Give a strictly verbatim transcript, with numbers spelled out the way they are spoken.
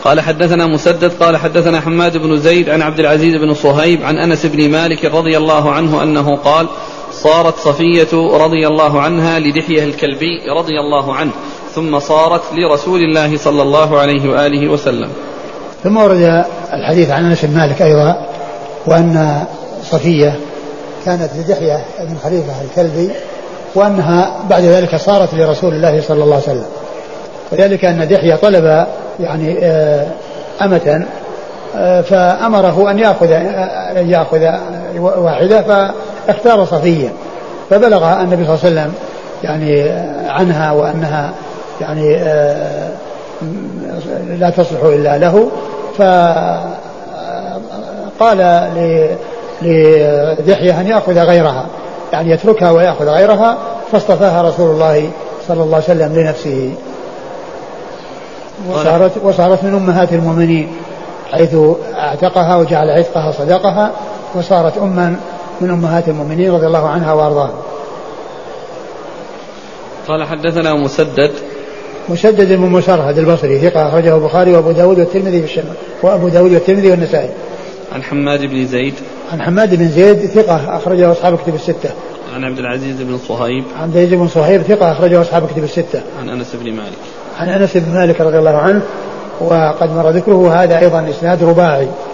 قال حدثنا مسدد قال حدثنا حماد بن زيد عن عبد العزيز بن صهيب عن أنس بن مالك رضي الله عنه أنه قال صارت صفية رضي الله عنها لدحية الكلبي رضي الله عنه ثم صارت لرسول الله صلى الله عليه وآله وسلم. ثم ورد الحديث عن أنس بن مالك أيضا وأن صفية كانت لدحية بن خليفة الكلبي وأنها بعد ذلك صارت لرسول الله صلى الله عليه وسلم، وذلك أن دحية طلب يعني أمة فأمره أن يأخذ أن يأخذ واحدة فاختار صفية، فبلغ النبي صلى الله عليه وسلم يعني عنها وأنها يعني لا تصلح إلا له، فقال لدحية أن يأخذ غيرها يعني يتركها ويأخذ غيرها، فاصطفاها رسول الله صلى الله عليه وسلم لنفسه وصارت, وصارت من أمهات المؤمنين حيث اعتقها وجعل عتقها صدقها، وصارت أما من أمهات المؤمنين رضي الله عنها وأرضاها. قال حدثنا مسدد مسدد بن مسرهد البصري ثقة أخرجه البخاري وأبو داود والترمذي في الشمال وأبو داود والترمذي والنسائي. عن حماد بن زيد عن حماد بن زيد ثقة أخرجه أصحاب كتب الستة. عن عبد العزيز بن صهيب عن عبد العزيز بن صهيب ثقة أخرجه أصحاب كتب الستة. عن أنس بن مالك عن أنس بن مالك رضي الله عنه وقد مر ذكره، هذا أيضا إسناد رباعي